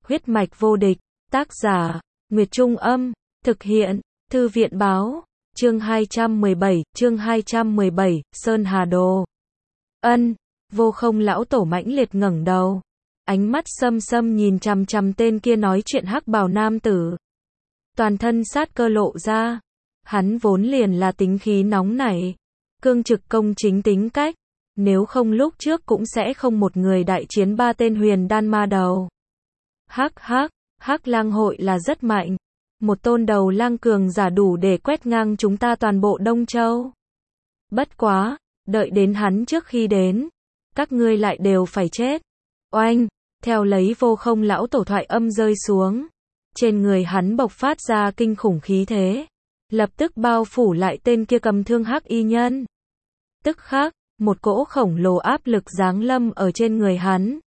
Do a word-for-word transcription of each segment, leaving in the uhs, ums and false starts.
Huyết mạch vô địch, tác giả, Nguyệt Trung Âm, thực hiện, Thư viện Báo, chương hai trăm mười bảy, chương hai trăm mười bảy, Sơn Hà Đồ. Ân, Vô Không lão tổ mãnh liệt ngẩng đầu, ánh mắt xâm xâm nhìn chằm chằm tên kia nói chuyện hắc bào nam tử. Toàn thân sát cơ lộ ra, hắn vốn liền là tính khí nóng nảy, cương trực công chính tính cách, nếu không lúc trước cũng sẽ không một người đại chiến ba tên huyền đan ma đầu. Hắc hắc, hắc lang hội là rất mạnh, một tôn đầu lang cường giả đủ để quét ngang chúng ta toàn bộ Đông Châu. Bất quá, đợi đến hắn trước khi đến, các ngươi lại đều phải chết. Oanh, theo lấy Vô Không lão tổ thoại âm rơi xuống, trên người hắn bộc phát ra kinh khủng khí thế, lập tức bao phủ lại tên kia cầm thương hắc y nhân. Tức khắc, một cỗ khổng lồ áp lực giáng lâm ở trên người hắn.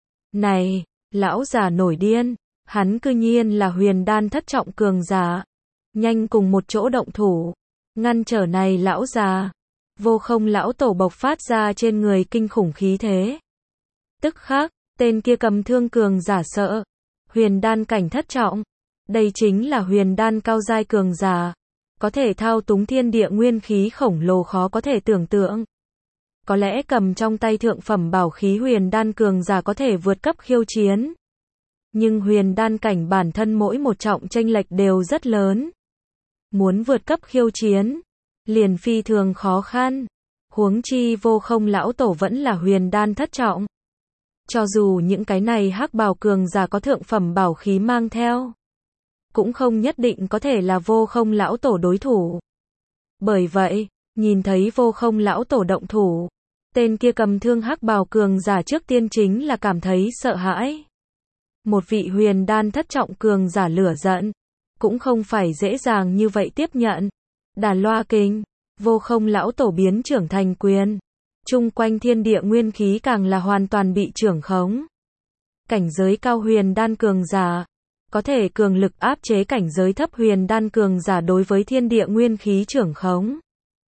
Này, lão già nổi điên, hắn cư nhiên là huyền đan thất trọng cường giả. Nhanh cùng một chỗ động thủ, ngăn trở này lão già. Vô Không lão tổ bộc phát ra trên người kinh khủng khí thế. Tức khắc, tên kia cầm thương cường giả sợ. Huyền đan cảnh thất trọng, đây chính là huyền đan cao giai cường giả, có thể thao túng thiên địa nguyên khí khổng lồ khó có thể tưởng tượng. Có lẽ cầm trong tay thượng phẩm bảo khí huyền đan cường giả có thể vượt cấp khiêu chiến. Nhưng huyền đan cảnh bản thân mỗi một trọng chênh lệch đều rất lớn. Muốn vượt cấp khiêu chiến, liền phi thường khó khăn. Huống chi Vô Không lão tổ vẫn là huyền đan thất trọng. Cho dù những cái này hắc bào cường giả có thượng phẩm bảo khí mang theo, cũng không nhất định có thể là Vô Không lão tổ đối thủ. Bởi vậy, nhìn thấy Vô Không lão tổ động thủ, tên kia cầm thương hắc bào cường giả trước tiên chính là cảm thấy sợ hãi. Một vị huyền đan thất trọng cường giả lửa giận, cũng không phải dễ dàng như vậy tiếp nhận. Đà loa kinh, Vô Không lão tổ biến trưởng thành quyền, chung quanh thiên địa nguyên khí càng là hoàn toàn bị trưởng khống. Cảnh giới cao huyền đan cường giả, có thể cường lực áp chế cảnh giới thấp huyền đan cường giả đối với thiên địa nguyên khí trưởng khống.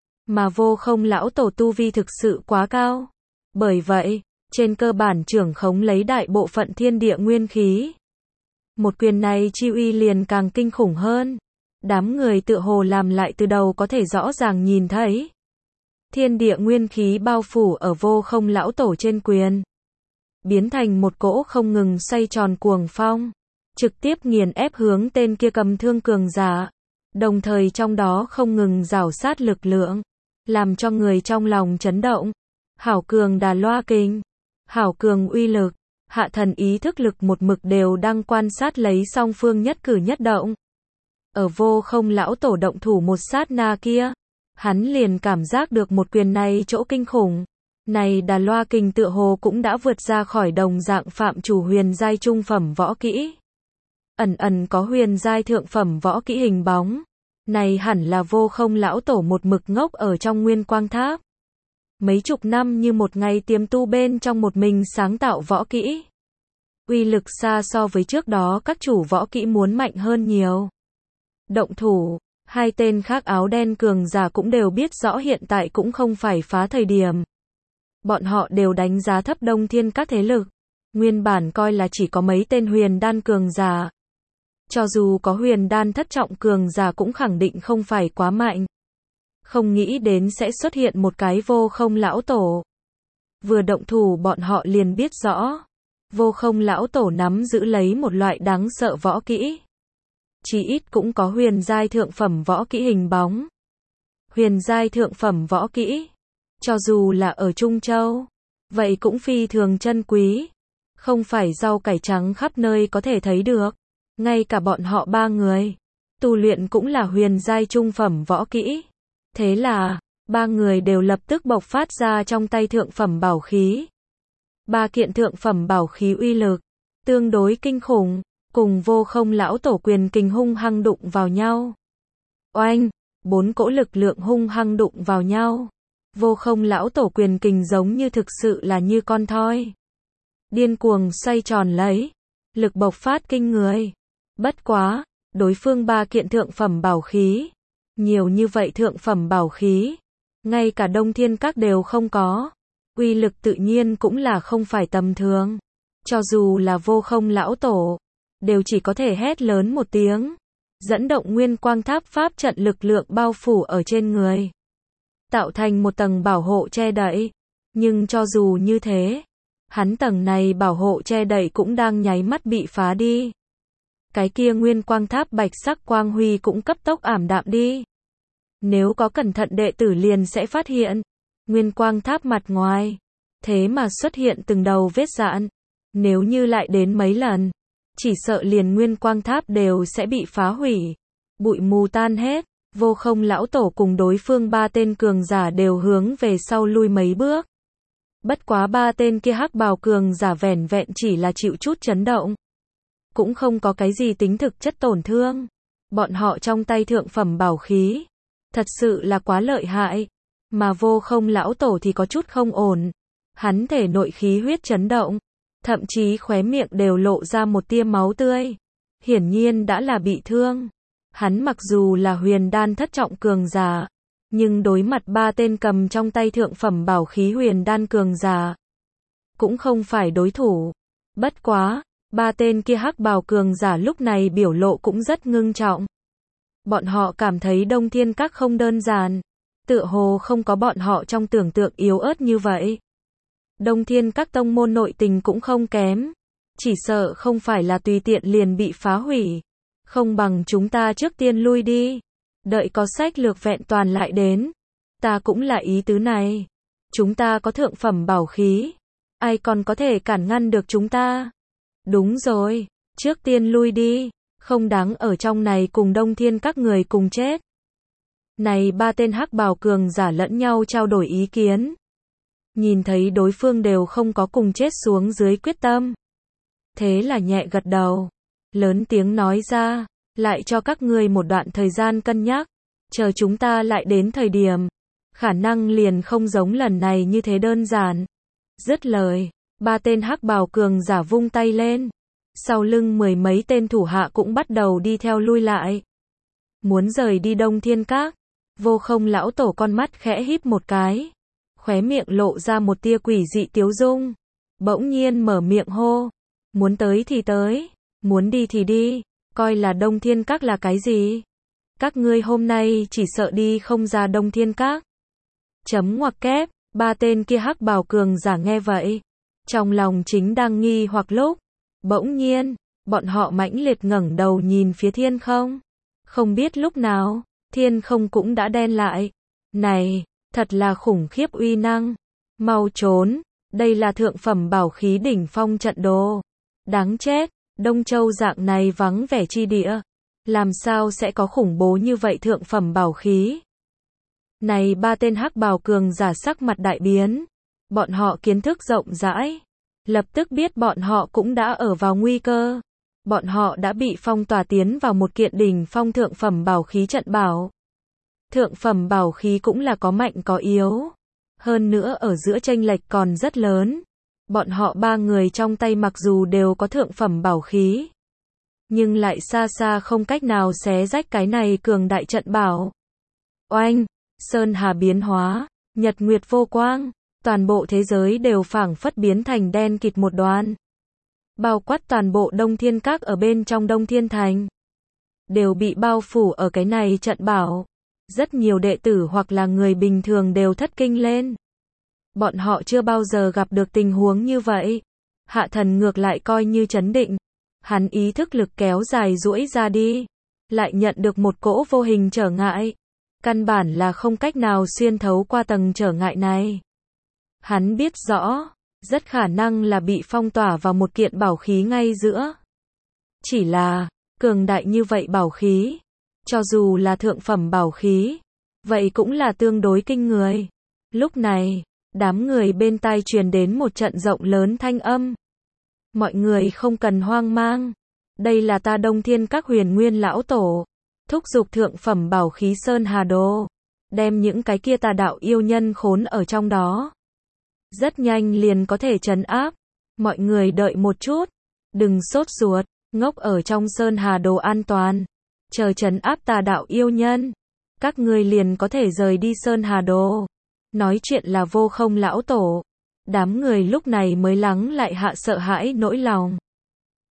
Mà Vô Không lão tổ tu vi thực sự quá cao. Bởi vậy, trên cơ bản trưởng khống lấy đại bộ phận thiên địa nguyên khí. Một quyền này chi uy liền càng kinh khủng hơn. Đám người tựa hồ làm lại từ đầu có thể rõ ràng nhìn thấy. Thiên địa nguyên khí bao phủ ở Vô Không lão tổ trên quyền, biến thành một cỗ không ngừng xoay tròn cuồng phong, trực tiếp nghiền ép hướng tên kia cầm thương cường giả. Đồng thời trong đó không ngừng rảo sát lực lượng, làm cho người trong lòng chấn động. Hảo cường đà loa kinh, hảo cường uy lực, hạ thần ý thức lực một mực đều đang quan sát lấy song phương nhất cử nhất động. Ở Vô Không lão tổ động thủ một sát na kia, hắn liền cảm giác được một quyền này chỗ kinh khủng. Này đà loa kinh tựa hồ cũng đã vượt ra khỏi đồng dạng phạm chủ huyền giai trung phẩm võ kỹ. Ẩn ẩn có huyền giai thượng phẩm võ kỹ hình bóng. Này hẳn là Vô Không lão tổ một mực ngốc ở trong Nguyên Quang Tháp. Mấy chục năm như một ngày tiềm tu bên trong một mình sáng tạo võ kỹ. Uy lực xa so với trước đó các chủ võ kỹ muốn mạnh hơn nhiều. Động thủ, hai tên khác áo đen cường giả cũng đều biết rõ hiện tại cũng không phải phá thời điểm. Bọn họ đều đánh giá thấp Đông Thiên các thế lực. Nguyên bản coi là chỉ có mấy tên huyền đan cường giả. Cho dù có huyền đan thất trọng cường giả cũng khẳng định không phải quá mạnh. Không nghĩ đến sẽ xuất hiện một cái Vô Không lão tổ. Vừa động thủ bọn họ liền biết rõ. Vô Không lão tổ nắm giữ lấy một loại đáng sợ võ kỹ. Chỉ ít cũng có huyền giai thượng phẩm võ kỹ hình bóng. Huyền giai thượng phẩm võ kỹ, cho dù là ở Trung Châu, vậy cũng phi thường chân quý. Không phải rau cải trắng khắp nơi có thể thấy được. Ngay cả bọn họ ba người, tu luyện cũng là huyền giai trung phẩm võ kỹ. Thế là, ba người đều lập tức bộc phát ra trong tay thượng phẩm bảo khí. Ba kiện thượng phẩm bảo khí uy lực, tương đối kinh khủng, cùng Vô Không lão tổ quyền kình hung hăng đụng vào nhau. Oanh, bốn cỗ lực lượng hung hăng đụng vào nhau. Vô Không lão tổ quyền kình giống như thực sự là như con thoi. Điên cuồng xoay tròn lấy, lực bộc phát kinh người. Bất quá, đối phương ba kiện thượng phẩm bảo khí. Nhiều như vậy thượng phẩm bảo khí, ngay cả Đông Thiên các đều không có. Uy lực tự nhiên cũng là không phải tầm thường. Cho dù là Vô Không lão tổ, đều chỉ có thể hét lớn một tiếng, dẫn động nguyên quang tháp pháp trận lực lượng bao phủ ở trên người, tạo thành một tầng bảo hộ che đậy. Nhưng cho dù như thế, hắn tầng này bảo hộ che đậy cũng đang nháy mắt bị phá đi. Cái kia nguyên quang tháp bạch sắc quang huy cũng cấp tốc ảm đạm đi. Nếu có cẩn thận đệ tử liền sẽ phát hiện, nguyên quang tháp mặt ngoài, thế mà xuất hiện từng đầu vết rạn. Nếu như lại đến mấy lần, chỉ sợ liền nguyên quang tháp đều sẽ bị phá hủy, bụi mù tan hết. Vô Không lão tổ cùng đối phương ba tên cường giả đều hướng về sau lui mấy bước. Bất quá ba tên kia hắc bào cường giả vẻn vẹn chỉ là chịu chút chấn động, cũng không có cái gì tính thực chất tổn thương. Bọn họ trong tay thượng phẩm bảo khí, thật sự là quá lợi hại. Mà Vô Không lão tổ thì có chút không ổn. Hắn thể nội khí huyết chấn động, thậm chí khóe miệng đều lộ ra một tia máu tươi. Hiển nhiên đã là bị thương. Hắn mặc dù là huyền đan thất trọng cường giả, nhưng đối mặt ba tên cầm trong tay thượng phẩm bảo khí huyền đan cường giả, cũng không phải đối thủ. Bất quá, ba tên kia hắc bào cường giả lúc này biểu lộ cũng rất ngưng trọng. Bọn họ cảm thấy Đông Thiên Các không đơn giản, tựa hồ không có bọn họ trong tưởng tượng yếu ớt như vậy. Đông Thiên Các tông môn nội tình cũng không kém, chỉ sợ không phải là tùy tiện liền bị phá hủy. Không bằng chúng ta trước tiên lui đi, đợi có sách lược vẹn toàn lại đến. Ta cũng là ý tứ này. Chúng ta có thượng phẩm bảo khí, ai còn có thể cản ngăn được chúng ta? Đúng rồi, trước tiên lui đi, không đáng ở trong này cùng Đông Thiên Các người cùng chết. Này ba tên hắc bào cường giả lẫn nhau trao đổi ý kiến. Nhìn thấy đối phương đều không có cùng chết xuống dưới quyết tâm. Thế là nhẹ gật đầu, lớn tiếng nói ra, lại cho các ngươi một đoạn thời gian cân nhắc, chờ chúng ta lại đến thời điểm, khả năng liền không giống lần này như thế đơn giản. Dứt lời, ba tên hắc bào cường giả vung tay lên, sau lưng mười mấy tên thủ hạ cũng bắt đầu đi theo lui lại. Muốn rời đi Đông Thiên Các, Vô Không lão tổ con mắt khẽ híp một cái, khóe miệng lộ ra một tia quỷ dị tiếu dung, bỗng nhiên mở miệng hô, muốn tới thì tới, muốn đi thì đi, coi là Đông Thiên Các là cái gì? Các ngươi hôm nay chỉ sợ đi không ra Đông Thiên Các. Chấm ngoặc kép, ba tên kia hắc bào cường giả nghe vậy, trong lòng chính đang nghi hoặc lúc, bỗng nhiên, bọn họ mãnh liệt ngẩng đầu nhìn phía thiên không. Không biết lúc nào, thiên không cũng đã đen lại. Này, thật là khủng khiếp uy năng. Mau trốn, đây là thượng phẩm bảo khí đỉnh phong trận đồ. Đáng chết, Đông Châu dạng này vắng vẻ chi địa, làm sao sẽ có khủng bố như vậy thượng phẩm bảo khí? Này ba tên hắc bào cường giả sắc mặt đại biến, bọn họ kiến thức rộng rãi, lập tức biết bọn họ cũng đã ở vào nguy cơ. Bọn họ đã bị phong tỏa tiến vào một kiện đỉnh phong thượng phẩm bảo khí trận bảo. Thượng phẩm bảo khí cũng là có mạnh có yếu, hơn nữa ở giữa chênh lệch còn rất lớn. Bọn họ ba người trong tay mặc dù đều có thượng phẩm bảo khí, nhưng lại xa xa không cách nào xé rách cái này cường đại trận bảo. Oanh, sơn hà biến hóa, nhật nguyệt vô quang, toàn bộ thế giới đều phảng phất biến thành đen kịt một đoàn. Bao quát toàn bộ Đông Thiên Các ở bên trong Đông Thiên Thành, đều bị bao phủ ở cái này trận bảo. Rất nhiều đệ tử hoặc là người bình thường đều thất kinh lên. Bọn họ chưa bao giờ gặp được tình huống như vậy. Hạ Thần ngược lại coi như trấn định. Hắn ý thức lực kéo dài duỗi ra đi, lại nhận được một cỗ vô hình trở ngại. Căn bản là không cách nào xuyên thấu qua tầng trở ngại này. Hắn biết rõ, rất khả năng là bị phong tỏa vào một kiện bảo khí ngay giữa. Chỉ là, cường đại như vậy bảo khí, cho dù là thượng phẩm bảo khí, vậy cũng là tương đối kinh người. Lúc này, đám người bên tai truyền đến một trận rộng lớn thanh âm. Mọi người không cần hoang mang, đây là ta Đông Thiên Các Huyền Nguyên lão tổ, thúc giục thượng phẩm bảo khí Sơn Hà Đồ, đem những cái kia tà đạo yêu nhân khốn ở trong đó. Rất nhanh liền có thể trấn áp. Mọi người đợi một chút, đừng sốt ruột, ngốc ở trong Sơn Hà Đồ an toàn, chờ trấn áp tà đạo yêu nhân, các ngươi liền có thể rời đi Sơn Hà Đồ. Nói chuyện là Vô Không lão tổ. Đám người lúc này mới lắng lại hạ sợ hãi nỗi lòng.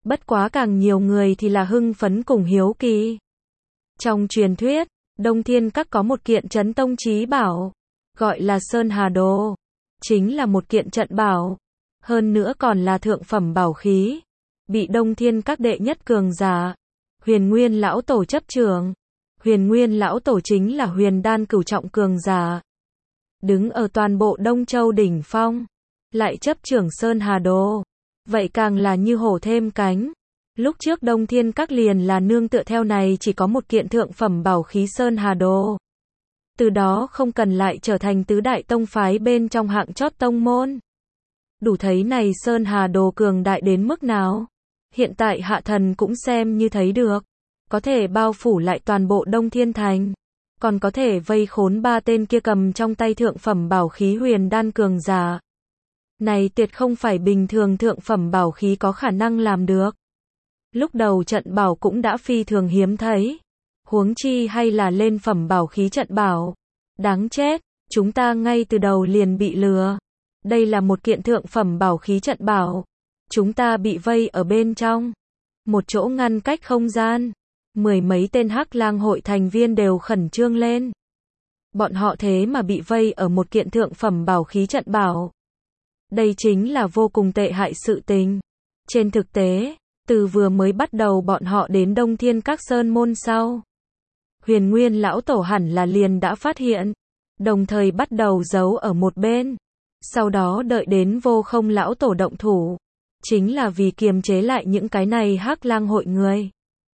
Bất quá càng nhiều người thì là hưng phấn cùng hiếu kỳ. Trong truyền thuyết, Đông Thiên Các có một kiện chấn tông chí bảo, gọi là Sơn Hà Đồ, chính là một kiện trận bảo, hơn nữa còn là thượng phẩm bảo khí, bị Đông Thiên Các đệ nhất cường giả, Huyền Nguyên lão tổ chấp trưởng. Huyền Nguyên lão tổ chính là Huyền Đan cửu trọng cường giả, đứng ở toàn bộ Đông Châu đỉnh phong, lại chấp trưởng Sơn Hà Đồ, vậy càng là như hổ thêm cánh. Lúc trước Đông Thiên Các liền là nương tựa theo này chỉ có một kiện thượng phẩm bảo khí Sơn Hà Đồ. Từ đó không cần lại trở thành tứ đại tông phái bên trong hạng chót tông môn. Đủ thấy này Sơn Hà Đồ cường đại đến mức nào. Hiện tại hạ thần cũng xem như thấy được. Có thể bao phủ lại toàn bộ Đông Thiên Thành. Còn có thể vây khốn ba tên kia cầm trong tay thượng phẩm bảo khí Huyền Đan cường giả. Này tuyệt không phải bình thường thượng phẩm bảo khí có khả năng làm được. Lúc đầu trận bảo cũng đã phi thường hiếm thấy. Huống chi hay là lên phẩm bảo khí trận bảo. Đáng chết, chúng ta ngay từ đầu liền bị lừa. Đây là một kiện thượng phẩm bảo khí trận bảo. Chúng ta bị vây ở bên trong. Một chỗ ngăn cách không gian. Mười mấy tên Hắc Lang hội thành viên đều khẩn trương lên. Bọn họ thế mà bị vây ở một kiện thượng phẩm bảo khí trận bảo. Đây chính là vô cùng tệ hại sự tình. Trên thực tế, từ vừa mới bắt đầu bọn họ đến Đông Thiên Các sơn môn sau. Huyền Nguyên lão tổ hẳn là liền đã phát hiện. Đồng thời bắt đầu giấu ở một bên. Sau đó đợi đến Vô Không lão tổ động thủ. Chính là vì kiềm chế lại những cái này Hắc Lang hội người.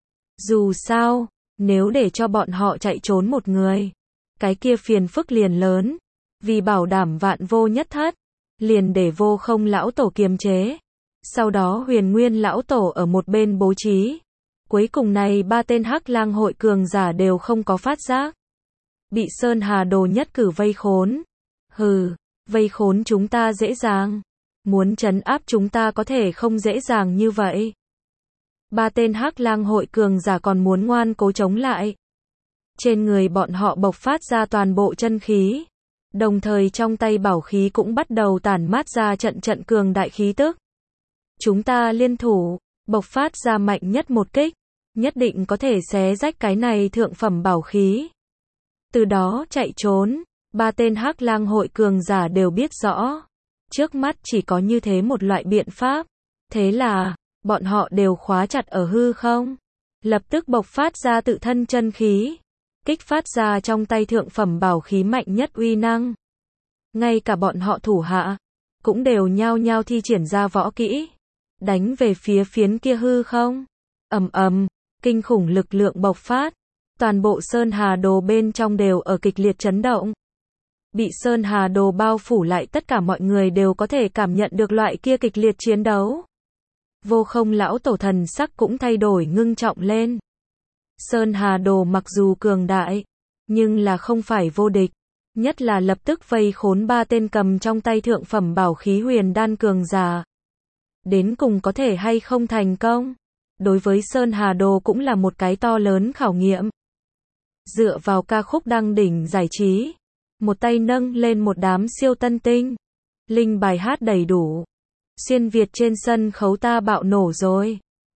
Dù sao, nếu để cho bọn họ chạy trốn một người, cái kia phiền phức liền lớn. Vì bảo đảm vạn vô nhất thất, liền để Vô Không lão tổ kiềm chế. Sau đó Huyền Nguyên lão tổ ở một bên bố trí. Cuối cùng này ba tên Hắc Lang hội cường giả đều không có phát giác. Bị Sơn Hà Đồ nhất cử vây khốn. Hừ, vây khốn chúng ta dễ dàng. Muốn trấn áp chúng ta có thể không dễ dàng như vậy. Ba tên Hắc Lang hội cường giả còn muốn ngoan cố chống lại. Trên người bọn họ bộc phát ra toàn bộ chân khí. Đồng thời trong tay bảo khí cũng bắt đầu tản mát ra trận trận cường đại khí tức. Chúng ta liên thủ, bộc phát ra mạnh nhất một kích, nhất định có thể xé rách cái này thượng phẩm bảo khí. Từ đó chạy trốn, ba tên Hắc Lang hội cường giả đều biết rõ. Trước mắt chỉ có như thế một loại biện pháp. Thế là, bọn họ đều khóa chặt ở hư không. Lập tức bộc phát ra tự thân chân khí. Kích phát ra trong tay thượng phẩm bảo khí mạnh nhất uy năng. Ngay cả bọn họ thủ hạ, cũng đều nhao nhao thi triển ra võ kỹ. Đánh về phía phiến kia hư không. Ầm ầm, kinh khủng lực lượng bộc phát. Toàn bộ Sơn Hà Đồ bên trong đều ở kịch liệt chấn động. Bị Sơn Hà Đồ bao phủ lại tất cả mọi người đều có thể cảm nhận được loại kia kịch liệt chiến đấu. Vô Không lão tổ thần sắc cũng thay đổi ngưng trọng lên. Sơn Hà Đồ mặc dù cường đại, nhưng là không phải vô địch. Nhất là lập tức vây khốn ba tên cầm trong tay thượng phẩm bảo khí Huyền Đan cường giả. Đến cùng có thể hay không thành công. Đối với Sơn Hà Đồ cũng là một cái to lớn khảo nghiệm. Dựa vào ca khúc đăng đỉnh giải trí. Một tay nâng lên một đám siêu tân tinh. Linh bài hát đầy đủ. Xuyên Việt trên sân khấu ta bạo nổ rồi.